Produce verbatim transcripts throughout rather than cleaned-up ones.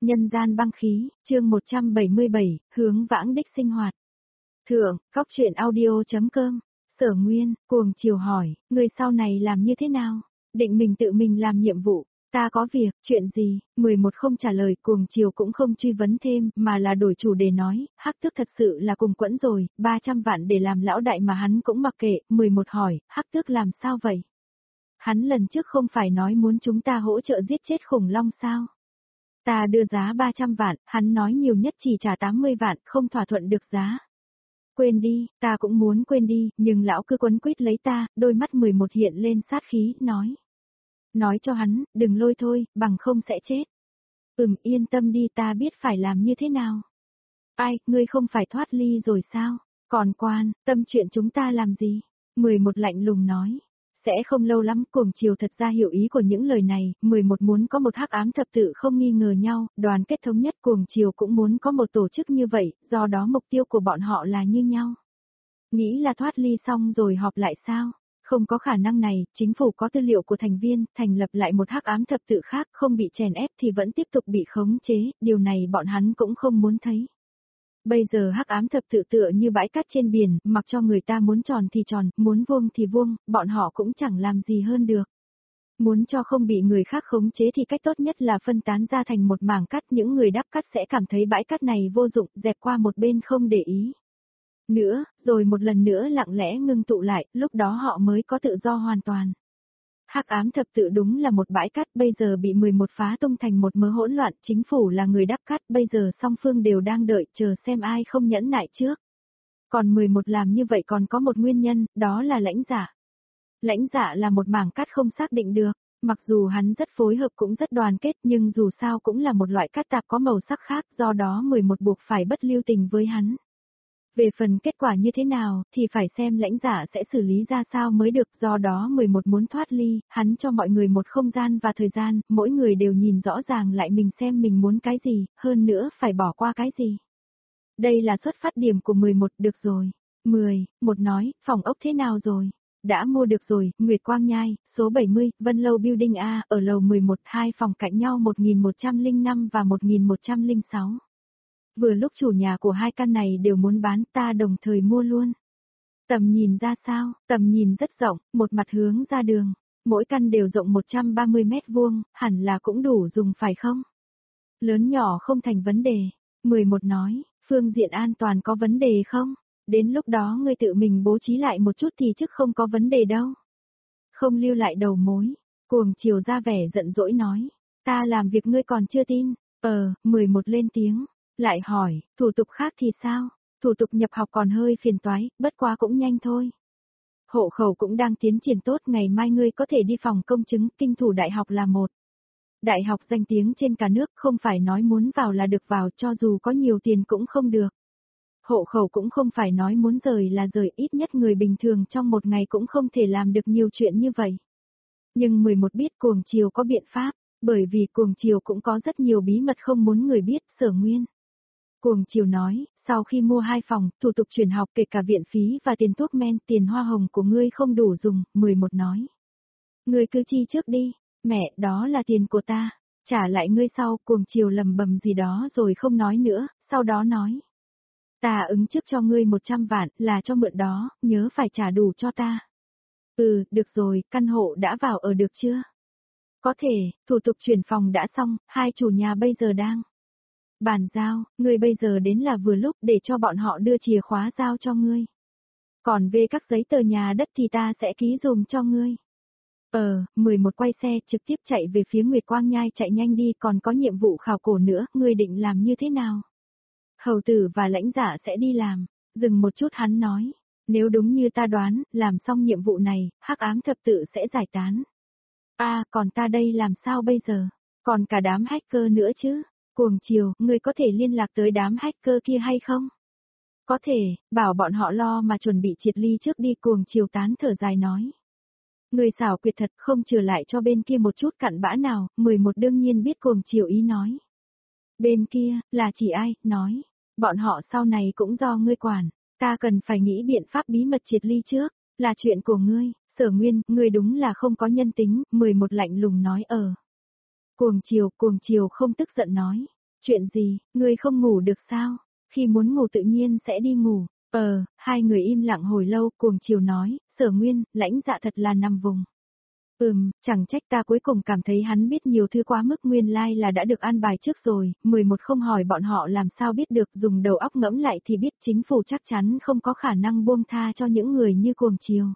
Nhân gian băng khí, chương một trăm bảy mươi bảy, hướng vãng đích sinh hoạt. Thượng, góc truyện audio.com, Sở Nguyên, cuồng chiều hỏi, người sau này làm như thế nào? Định mình tự mình làm nhiệm vụ, ta có việc, chuyện gì? mười một không trả lời, cuồng chiều cũng không truy vấn thêm, mà là đổi chủ đề nói, Hắc Tước thật sự là cùng quẫn rồi, ba trăm vạn để làm lão đại mà hắn cũng mặc kệ, mười một hỏi, Hắc Tước làm sao vậy? Hắn lần trước không phải nói muốn chúng ta hỗ trợ giết chết khủng long sao? Ta đưa giá ba trăm vạn, hắn nói nhiều nhất chỉ trả tám mươi vạn, không thỏa thuận được giá. Quên đi, ta cũng muốn quên đi, nhưng lão cứ quấn quýt lấy ta, đôi mắt mười một hiện lên sát khí, nói. Nói cho hắn, đừng lôi thôi, bằng không sẽ chết. Ừm, yên tâm đi, ta biết phải làm như thế nào. Ai, ngươi không phải thoát ly rồi sao? Còn quan, tâm chuyện chúng ta làm gì? mười một lạnh lùng nói. Sẽ không lâu lắm, cuồng chiều thật ra hiểu ý của những lời này, mười một muốn có một hắc ám thập tự không nghi ngờ nhau, đoàn kết thống nhất, cuồng chiều cũng muốn có một tổ chức như vậy, do đó mục tiêu của bọn họ là như nhau. Nghĩ là thoát ly xong rồi họp lại sao? Không có khả năng này, chính phủ có tư liệu của thành viên, thành lập lại một hắc ám thập tự khác, không bị chèn ép thì vẫn tiếp tục bị khống chế, điều này bọn hắn cũng không muốn thấy. Bây giờ hắc ám thập tự tựa như bãi cát trên biển, mặc cho người ta muốn tròn thì tròn, muốn vuông thì vuông, bọn họ cũng chẳng làm gì hơn được. Muốn cho không bị người khác khống chế thì cách tốt nhất là phân tán ra thành một mảng cát, những người đắp cát sẽ cảm thấy bãi cát này vô dụng, dẹp qua một bên không để ý. Nữa, rồi một lần nữa lặng lẽ ngưng tụ lại, lúc đó họ mới có tự do hoàn toàn. Hắc ám thập tự đúng là một bãi cát, bây giờ bị mười một phá tung thành một mớ hỗn loạn, chính phủ là người đắp cát, bây giờ song phương đều đang đợi chờ xem ai không nhẫn nại trước. Còn mười một làm như vậy còn có một nguyên nhân, đó là lãnh giả. Lãnh giả là một mảng cát không xác định được, mặc dù hắn rất phối hợp cũng rất đoàn kết nhưng dù sao cũng là một loại cát tạp có màu sắc khác, do đó mười một buộc phải bất lưu tình với hắn. Về phần kết quả như thế nào, thì phải xem lãnh giả sẽ xử lý ra sao mới được, do đó mười một muốn thoát ly, hắn cho mọi người một không gian và thời gian, mỗi người đều nhìn rõ ràng lại mình xem mình muốn cái gì, hơn nữa phải bỏ qua cái gì. Đây là xuất phát điểm của mười một, được rồi. mười, một nói, phòng ốc thế nào rồi? Đã mua được rồi, Nguyệt Quang Nhai, số bảy mươi, Vân Lâu Building A, ở lầu mười một, hai phòng cạnh nhau một nghìn một trăm lẻ năm và một nghìn một trăm lẻ sáu. Vừa lúc chủ nhà của hai căn này đều muốn bán, ta đồng thời mua luôn. Tầm nhìn ra sao? Tầm nhìn rất rộng, một mặt hướng ra đường. Mỗi căn đều rộng một trăm ba mươi mét vuông, hẳn là cũng đủ dùng phải không? Lớn nhỏ không thành vấn đề. mười một nói, phương diện an toàn có vấn đề không? Đến lúc đó ngươi tự mình bố trí lại một chút thì chứ không có vấn đề đâu. Không lưu lại đầu mối. Cuồng chiều ra vẻ giận dỗi nói. Ta làm việc ngươi còn chưa tin. Ờ, mười một lên tiếng. Lại hỏi, thủ tục khác thì sao? Thủ tục nhập học còn hơi phiền toái, bất quá cũng nhanh thôi. Hộ khẩu cũng đang tiến triển tốt, ngày mai ngươi có thể đi phòng công chứng, kinh thủ đại học là một. Đại học danh tiếng trên cả nước, không phải nói muốn vào là được vào, cho dù có nhiều tiền cũng không được. Hộ khẩu cũng không phải nói muốn rời là rời, ít nhất người bình thường trong một ngày cũng không thể làm được nhiều chuyện như vậy. Nhưng mười một biết cuồng chiều có biện pháp, bởi vì cuồng chiều cũng có rất nhiều bí mật không muốn người biết, Sở Nguyên. Cuồng chiều nói, sau khi mua hai phòng, thủ tục chuyển học kể cả viện phí và tiền thuốc men, tiền hoa hồng của ngươi không đủ dùng, mười một nói. Ngươi cứ chi trước đi, mẹ, đó là tiền của ta, trả lại ngươi sau, cuồng chiều lầm bầm gì đó rồi không nói nữa, sau đó nói. Ta ứng trước cho ngươi một trăm vạn, là cho mượn đó, nhớ phải trả đủ cho ta. Ừ, được rồi, căn hộ đã vào ở được chưa? Có thể, thủ tục chuyển phòng đã xong, hai chủ nhà bây giờ đang bàn giao, ngươi bây giờ đến là vừa lúc để cho bọn họ đưa chìa khóa giao cho ngươi. Còn về các giấy tờ nhà đất thì ta sẽ ký dùm cho ngươi. Ờ, mười một quay xe trực tiếp chạy về phía Nguyệt Quang Nhai, chạy nhanh đi, còn có nhiệm vụ khảo cổ nữa, ngươi định làm như thế nào? Hầu tử và lãnh giả sẽ đi làm. Dừng một chút hắn nói, nếu đúng như ta đoán, làm xong nhiệm vụ này, hắc ám thập tự sẽ giải tán. À, còn ta đây làm sao bây giờ? Còn cả đám hacker nữa chứ? Cuồng chiều, ngươi có thể liên lạc tới đám hacker kia hay không? Có thể, bảo bọn họ lo mà chuẩn bị triệt ly trước đi, cuồng chiều tán thở dài nói. Người xảo quyệt thật, không trừ lại cho bên kia một chút cặn bã nào, mười một đương nhiên biết cuồng chiều ý nói. Bên kia, là chỉ ai, nói. Bọn họ sau này cũng do ngươi quản, ta cần phải nghĩ biện pháp bí mật triệt ly trước, là chuyện của ngươi, Sở Nguyên, ngươi đúng là không có nhân tính, mười một lạnh lùng nói ở. Cuồng chiều, cuồng chiều không tức giận nói, Chuyện gì, ngươi không ngủ được sao? Khi muốn ngủ tự nhiên sẽ đi ngủ. Ờ, hai người im lặng hồi lâu, Cuồng Chiều nói, Sở Nguyên, lãnh dạ thật là nằm vùng. Ừm, chẳng trách ta cuối cùng cảm thấy hắn biết nhiều thứ quá mức, nguyên lai là đã được an bài trước rồi, mười một không hỏi bọn họ làm sao biết được, dùng đầu óc ngẫm lại thì biết chính phủ chắc chắn không có khả năng buông tha cho những người như Cuồng Chiều.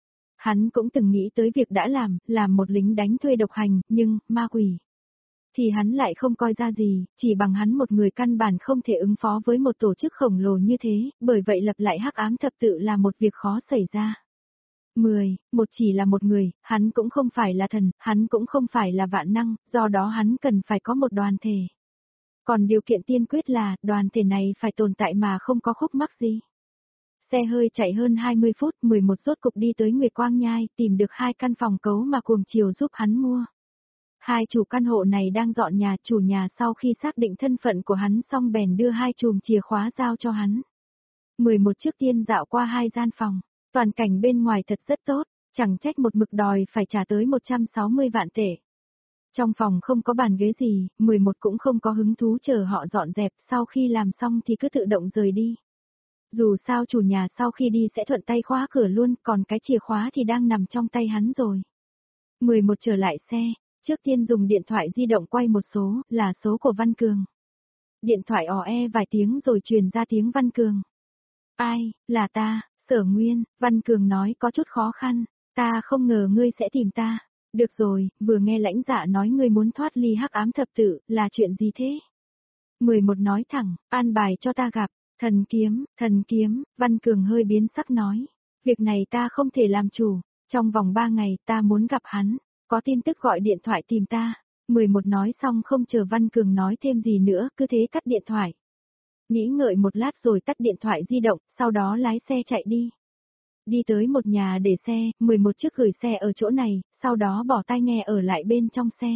Hắn cũng từng nghĩ tới việc đã làm, làm một lính đánh thuê độc hành, nhưng, ma quỷ. Thì hắn lại không coi ra gì, chỉ bằng hắn một người căn bản không thể ứng phó với một tổ chức khổng lồ như thế, bởi vậy lập lại hắc ám thập tự là một việc khó xảy ra. mười, một chỉ là một người, hắn cũng không phải là thần, hắn cũng không phải là vạn năng, do đó hắn cần phải có một đoàn thể. Còn điều kiện tiên quyết là, đoàn thể này phải tồn tại mà không có khúc mắc gì. Xe hơi chạy hơn hai mươi phút, mười một rốt cục đi tới Nguyệt Quang Nhai, tìm được hai căn phòng cấu mà Cuồng Chiều giúp hắn mua. Hai chủ căn hộ này đang dọn nhà, chủ nhà sau khi xác định thân phận của hắn xong bèn đưa hai chùm chìa khóa giao cho hắn. mười một trước tiên dạo qua hai gian phòng, toàn cảnh bên ngoài thật rất tốt, chẳng trách một mực đòi phải trả tới một trăm sáu mươi vạn tệ. Trong phòng không có bàn ghế gì, mười một cũng không có hứng thú chờ họ dọn dẹp, sau khi làm xong thì cứ tự động rời đi. Dù sao chủ nhà sau khi đi sẽ thuận tay khóa cửa luôn, còn cái chìa khóa thì đang nằm trong tay hắn rồi. mười một trở lại xe, trước tiên dùng điện thoại di động quay một số, là số của Văn Cường. Điện thoại ò e vài tiếng rồi truyền ra tiếng Văn Cường. Ai, là ta, Sở Nguyên, Văn Cường nói có chút khó khăn, ta không ngờ ngươi sẽ tìm ta. Được rồi, vừa nghe lãnh dạ nói ngươi muốn thoát ly hắc ám thập tự, là chuyện gì thế? mười một nói thẳng, an bài cho ta gặp, thần kiếm, thần kiếm, Văn Cường hơi biến sắc nói. Việc này ta không thể làm chủ, trong vòng ba ngày ta muốn gặp hắn, có tin tức gọi điện thoại tìm ta. mười một nói xong không chờ Văn Cường nói thêm gì nữa, cứ thế cắt điện thoại. Nghĩ ngợi một lát rồi tắt điện thoại di động, sau đó lái xe chạy đi. Đi tới một nhà để xe, mười một chiếc gửi xe ở chỗ này, sau đó bỏ tai nghe ở lại bên trong xe.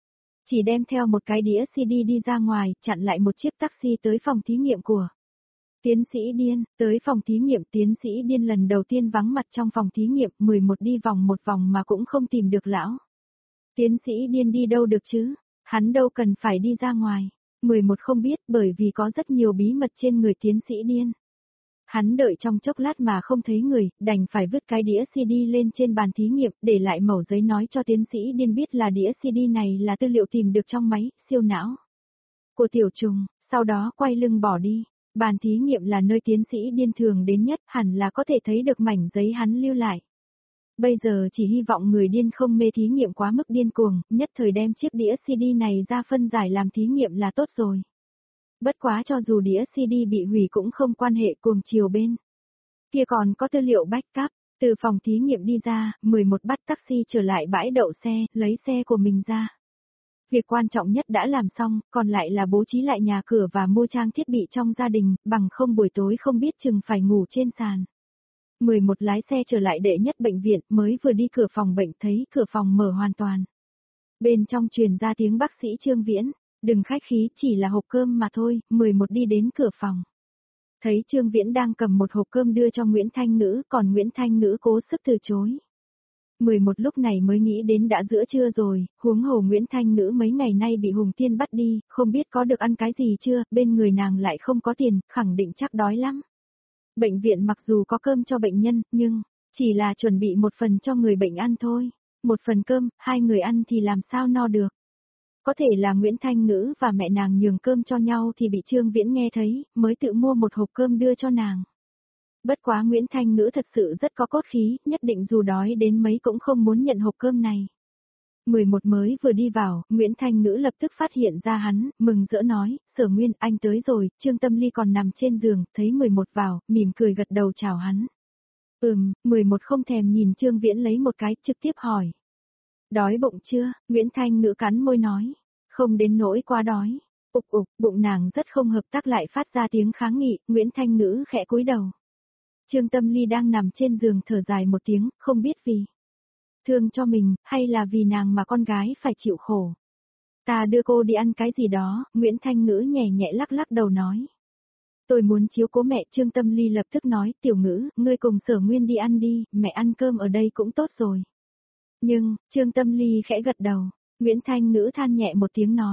Chỉ đem theo một cái đĩa xê đê đi ra ngoài, chặn lại một chiếc taxi tới phòng thí nghiệm của Tiến sĩ Điên. Tới phòng thí nghiệm, Tiến sĩ Điên lần đầu tiên vắng mặt trong phòng thí nghiệm, mười một đi vòng một vòng mà cũng không tìm được lão. Tiến sĩ Điên đi đâu được chứ? Hắn đâu cần phải đi ra ngoài. mười một không biết, bởi vì có rất nhiều bí mật trên người Tiến sĩ Điên. Hắn đợi trong chốc lát mà không thấy người, đành phải vứt cái đĩa xê đê lên trên bàn thí nghiệm, để lại mẩu giấy nói cho Tiến sĩ Điên biết là đĩa xê đê này là tư liệu tìm được trong máy siêu não của Tiểu Trùng, sau đó quay lưng bỏ đi. Bàn thí nghiệm là nơi Tiến sĩ Điên thường đến nhất, hẳn là có thể thấy được mảnh giấy hắn lưu lại. Bây giờ chỉ hy vọng người điên không mê thí nghiệm quá mức điên cuồng, nhất thời đem chiếc đĩa xê đê này ra phân giải làm thí nghiệm là tốt rồi. Bất quá cho dù đĩa xê đê bị hủy cũng không quan hệ, Cuồng Chiều bên kia còn có tư liệu backup. Từ phòng thí nghiệm đi ra, mười một bắt taxi trở lại bãi đậu xe, lấy xe của mình ra. Việc quan trọng nhất đã làm xong, còn lại là bố trí lại nhà cửa và mua trang thiết bị trong gia đình, bằng không buổi tối không biết chừng phải ngủ trên sàn. mười một lái xe trở lại đệ nhất bệnh viện, mới vừa đi cửa phòng bệnh thấy cửa phòng mở hoàn toàn. Bên trong truyền ra tiếng bác sĩ Trương Viễn, đừng khách khí, chỉ là hộp cơm mà thôi. Mười một đi đến cửa phòng. Thấy Trương Viễn đang cầm một hộp cơm đưa cho Nguyễn Thanh Ngữ, còn Nguyễn Thanh Ngữ cố sức từ chối. mười một lúc này mới nghĩ đến đã giữa trưa rồi, huống hồ Nguyễn Thanh Ngữ mấy ngày nay bị Hùng Tiên bắt đi, không biết có được ăn cái gì chưa, bên người nàng lại không có tiền, khẳng định chắc đói lắm. Bệnh viện mặc dù có cơm cho bệnh nhân, nhưng chỉ là chuẩn bị một phần cho người bệnh ăn thôi. Một phần cơm, hai người ăn thì làm sao no được. Có thể là Nguyễn Thanh Ngữ và mẹ nàng nhường cơm cho nhau thì bị Trương Viễn nghe thấy, mới tự mua một hộp cơm đưa cho nàng. Bất quá Nguyễn Thanh Ngữ thật sự rất có cốt khí, nhất định dù đói đến mấy cũng không muốn nhận hộp cơm này. mười một mới vừa đi vào, Nguyễn Thanh Ngữ lập tức phát hiện ra hắn, mừng rỡ nói, Sở Nguyên, anh tới rồi. Trương Tâm Ly còn nằm trên giường, thấy mười một vào, mỉm cười gật đầu chào hắn. Ừm, mười một không thèm nhìn Trương Viễn lấy một cái, trực tiếp hỏi. Đói bụng chưa? Nguyễn Thanh Ngữ cắn môi nói. Không đến nỗi quá đói. Ục ục, bụng nàng rất không hợp tác lại phát ra tiếng kháng nghị, Nguyễn Thanh Ngữ khẽ cúi đầu. Trương Tâm Ly đang nằm trên giường thở dài một tiếng, không biết vì thương cho mình, hay là vì nàng mà con gái phải chịu khổ. Ta đưa cô đi ăn cái gì đó, Nguyễn Thanh Ngữ nhẹ nhẹ lắc lắc đầu nói. Tôi muốn chiếu cố mẹ. Trương Tâm Ly lập tức nói, Tiểu Ngữ, ngươi cùng Sở Nguyên đi ăn đi, mẹ ăn cơm ở đây cũng tốt rồi. Nhưng, Trương Tâm Ly khẽ gật đầu, Nguyễn Thanh Ngữ than nhẹ một tiếng nói.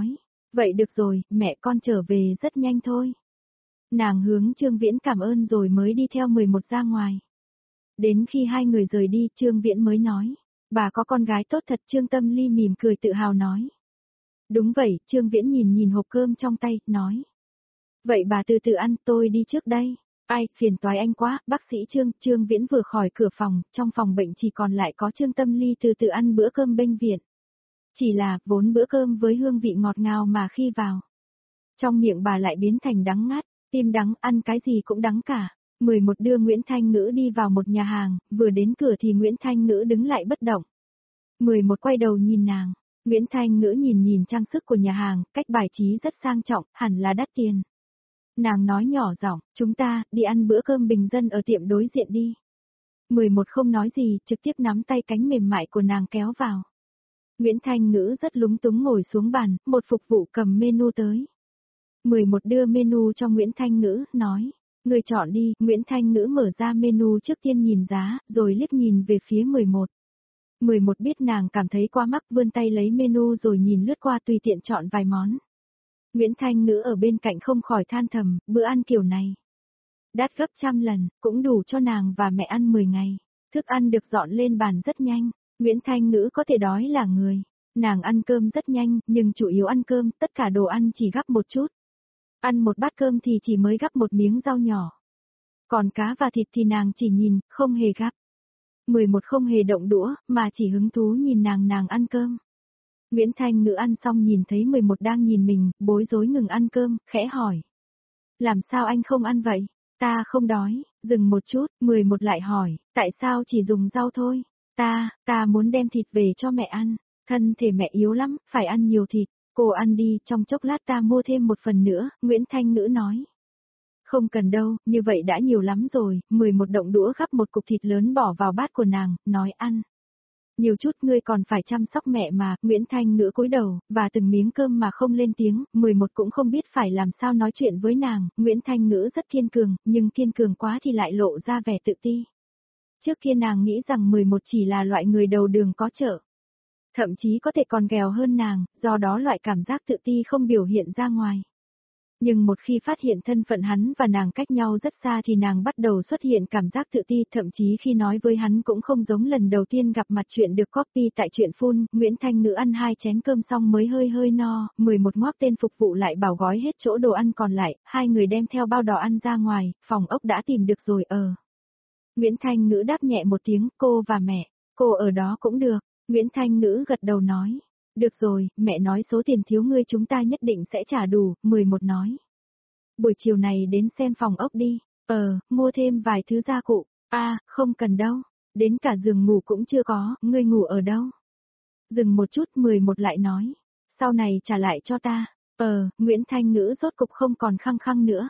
Vậy được rồi, mẹ con trở về rất nhanh thôi. Nàng hướng Trương Viễn cảm ơn rồi mới đi theo mười một ra ngoài. Đến khi hai người rời đi, Trương Viễn mới nói, bà có con gái tốt thật. Trương Tâm Ly mỉm cười tự hào nói. Đúng vậy, Trương Viễn nhìn nhìn hộp cơm trong tay, nói. Vậy bà từ từ ăn, tôi đi trước đây. Ai, phiền toái anh quá, bác sĩ Trương. Trương Viễn vừa khỏi cửa phòng, trong phòng bệnh chỉ còn lại có Trương Tâm Ly từ từ ăn bữa cơm bệnh viện. Chỉ là, vốn bữa cơm với hương vị ngọt ngào mà khi vào. Trong miệng bà lại biến thành đắng ngắt, tim đắng, ăn cái gì cũng đắng cả. mười một đưa Nguyễn Thanh Ngữ đi vào một nhà hàng, vừa đến cửa thì Nguyễn Thanh Ngữ đứng lại bất động. mười một quay đầu nhìn nàng, Nguyễn Thanh Ngữ nhìn nhìn trang sức của nhà hàng, cách bài trí rất sang trọng, hẳn là đắt tiền. Nàng nói nhỏ giọng, chúng ta, đi ăn bữa cơm bình dân ở tiệm đối diện đi. mười một không nói gì, trực tiếp nắm tay cánh mềm mại của nàng kéo vào. Nguyễn Thanh Ngữ rất lúng túng ngồi xuống bàn, một phục vụ cầm menu tới. mười một đưa menu cho Nguyễn Thanh Ngữ, nói, người chọn đi. Nguyễn Thanh Ngữ mở ra menu trước tiên nhìn giá, rồi liếc nhìn về phía mười một. mười một biết nàng cảm thấy quá mắc, vươn tay lấy menu rồi nhìn lướt qua tùy tiện chọn vài món. Nguyễn Thanh Ngữ ở bên cạnh không khỏi than thầm, bữa ăn kiểu này. Đắt gấp trăm lần, cũng đủ cho nàng và mẹ ăn mười ngày. Thức ăn được dọn lên bàn rất nhanh, Nguyễn Thanh Ngữ có thể đói là người. Nàng ăn cơm rất nhanh, nhưng chủ yếu ăn cơm, tất cả đồ ăn chỉ gắp một chút. Ăn một bát cơm thì chỉ mới gắp một miếng rau nhỏ. Còn cá và thịt thì nàng chỉ nhìn, không hề gắp. mười một không hề động đũa, mà chỉ hứng thú nhìn nàng nàng ăn cơm. Nguyễn Thanh Ngữ ăn xong nhìn thấy mười một đang nhìn mình, bối rối ngừng ăn cơm, khẽ hỏi. Làm sao anh không ăn vậy? Ta không đói. Dừng một chút, mười một lại hỏi, tại sao chỉ dùng rau thôi? Ta, ta muốn đem thịt về cho mẹ ăn. Thân thể mẹ yếu lắm, phải ăn nhiều thịt. Cô ăn đi, trong chốc lát ta mua thêm một phần nữa, Nguyễn Thanh Ngữ nói. Không cần đâu, như vậy đã nhiều lắm rồi. mười một động đũa gắp một cục thịt lớn bỏ vào bát của nàng, nói ăn. Nhiều chút, ngươi còn phải chăm sóc mẹ mà. Nguyễn Thanh Ngữ cúi đầu, và từng miếng cơm mà không lên tiếng. mười một cũng không biết phải làm sao nói chuyện với nàng. Nguyễn Thanh Ngữ rất kiên cường, nhưng kiên cường quá thì lại lộ ra vẻ tự ti. Trước kia nàng nghĩ rằng mười một chỉ là loại người đầu đường có chợ. Thậm chí có thể còn nghèo hơn nàng, do đó loại cảm giác tự ti không biểu hiện ra ngoài. Nhưng một khi phát hiện thân phận hắn và nàng cách nhau rất xa thì nàng bắt đầu xuất hiện cảm giác tự ti, thậm chí khi nói với hắn cũng không giống lần đầu tiên gặp mặt chuyện được copy tại chuyện phun. Nguyễn Thanh Ngữ ăn hai chén cơm xong mới hơi hơi no, mười một ngoác tên phục vụ lại bảo gói hết chỗ đồ ăn còn lại, hai người đem theo bao đỏ ăn ra ngoài, phòng ốc đã tìm được rồi ờ. Nguyễn Thanh Ngữ đáp nhẹ một tiếng, cô và mẹ, cô ở đó cũng được. Nguyễn Thanh Ngữ gật đầu nói. Được rồi, mẹ nói số tiền thiếu ngươi chúng ta nhất định sẽ trả đủ. mười một nói. Buổi chiều này đến xem phòng ốc đi. Ờ, mua thêm vài thứ gia cụ. À, không cần đâu. Đến cả giường ngủ cũng chưa có, ngươi ngủ ở đâu? Dừng một chút, mười một lại nói. Sau này trả lại cho ta. Ờ, Nguyễn Thanh Ngữ rốt cục không còn khăng khăng nữa.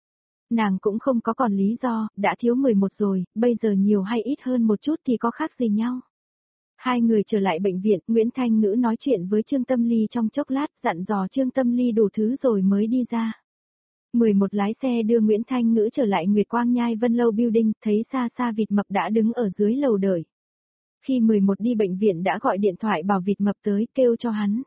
Nàng cũng không có còn lý do, đã thiếu mười một rồi, bây giờ nhiều hay ít hơn một chút thì có khác gì nhau. Hai người trở lại bệnh viện, Nguyễn Thanh Ngữ nói chuyện với Trương Tâm Ly trong chốc lát, dặn dò Trương Tâm Ly đủ thứ rồi mới đi ra. mười một lái xe đưa Nguyễn Thanh Ngữ trở lại Nguyệt Quang Nhai Vân Lâu Building, thấy xa xa Vịt Mập đã đứng ở dưới lầu đợi. Khi mười một đi bệnh viện đã gọi điện thoại bảo Vịt Mập tới, kêu cho hắn.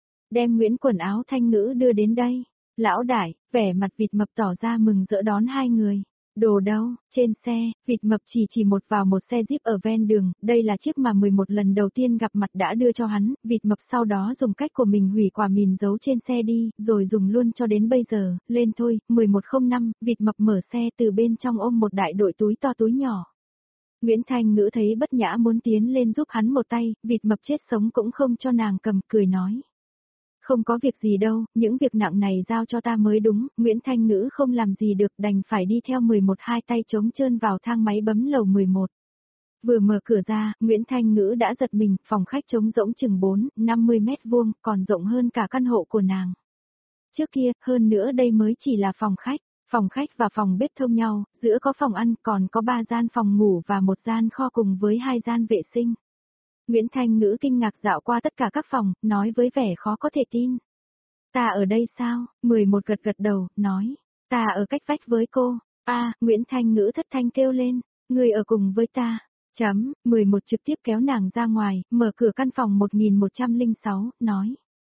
Đem Nguyễn quần áo Thanh Ngữ đưa đến đây. Lão đại, vẻ mặt Vịt Mập tỏ ra mừng rỡ đón hai người. Đồ đâu, trên xe, Vịt Mập chỉ chỉ một vào một xe Jeep ở ven đường, đây là chiếc mà mười một lần đầu tiên gặp mặt đã đưa cho hắn, Vịt Mập sau đó dùng cách của mình hủy quả mìn giấu trên xe đi, rồi dùng luôn cho đến bây giờ, lên thôi. mười một không năm, Vịt Mập mở xe từ bên trong ôm một đại đội túi to túi nhỏ. Nguyễn Thanh Ngữ thấy bất nhã muốn tiến lên giúp hắn một tay, Vịt Mập chết sống cũng không cho nàng cầm, cười nói. Không có việc gì đâu, những việc nặng này giao cho ta mới đúng. Nguyễn Thanh Ngữ không làm gì được, đành phải đi theo mười một hai tay trống trơn vào thang máy bấm lầu mười một. Vừa mở cửa ra, Nguyễn Thanh Ngữ đã giật mình, phòng khách trống rỗng chừng bốn, năm mươi mét vuông, còn rộng hơn cả căn hộ của nàng. Trước kia, hơn nữa đây mới chỉ là phòng khách, phòng khách và phòng bếp thông nhau, giữa có phòng ăn, còn có ba gian phòng ngủ và một gian kho cùng với hai gian vệ sinh. Nguyễn Thanh Ngữ kinh ngạc dạo qua tất cả các phòng, nói với vẻ khó có thể tin. Ta ở đây sao? mười một gật gật đầu, nói. Ta ở cách vách với cô. A, Nguyễn Thanh Ngữ thất thanh kêu lên. Người ở cùng với ta. Chấm, mười một trực tiếp kéo nàng ra ngoài, mở cửa căn phòng một nghìn một trăm lẻ sáu, nói.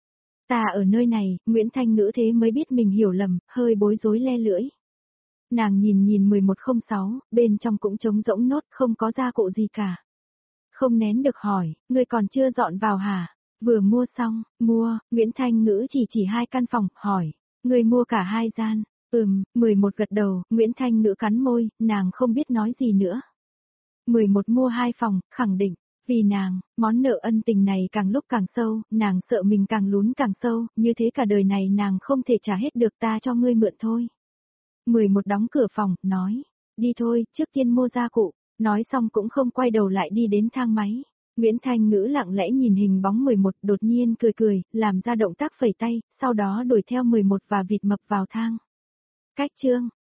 Ta ở nơi này, Nguyễn Thanh Ngữ thế mới biết mình hiểu lầm, hơi bối rối le lưỡi. Nàng nhìn nhìn mười một không sáu, bên trong cũng trống rỗng nốt, không có gia cụ gì cả. Không nén được hỏi, ngươi còn chưa dọn vào hả? Vừa mua xong, mua, Nguyễn Thanh Ngữ chỉ chỉ hai căn phòng, hỏi, ngươi mua cả hai gian. Ừm, mười một gật đầu, Nguyễn Thanh Ngữ cắn môi, nàng không biết nói gì nữa. mười một mua hai phòng, khẳng định, vì nàng, món nợ ân tình này càng lúc càng sâu, nàng sợ mình càng lún càng sâu, như thế cả đời này nàng không thể trả hết được, ta cho ngươi mượn thôi. mười một đóng cửa phòng, nói, đi thôi, trước tiên mua gia cụ, nói xong cũng không quay đầu lại đi đến thang máy. Nguyễn Thanh Ngữ lặng lẽ nhìn hình bóng mười một, đột nhiên cười cười, làm ra động tác phẩy tay, sau đó đuổi theo mười một và vịt mập vào thang. Cách chương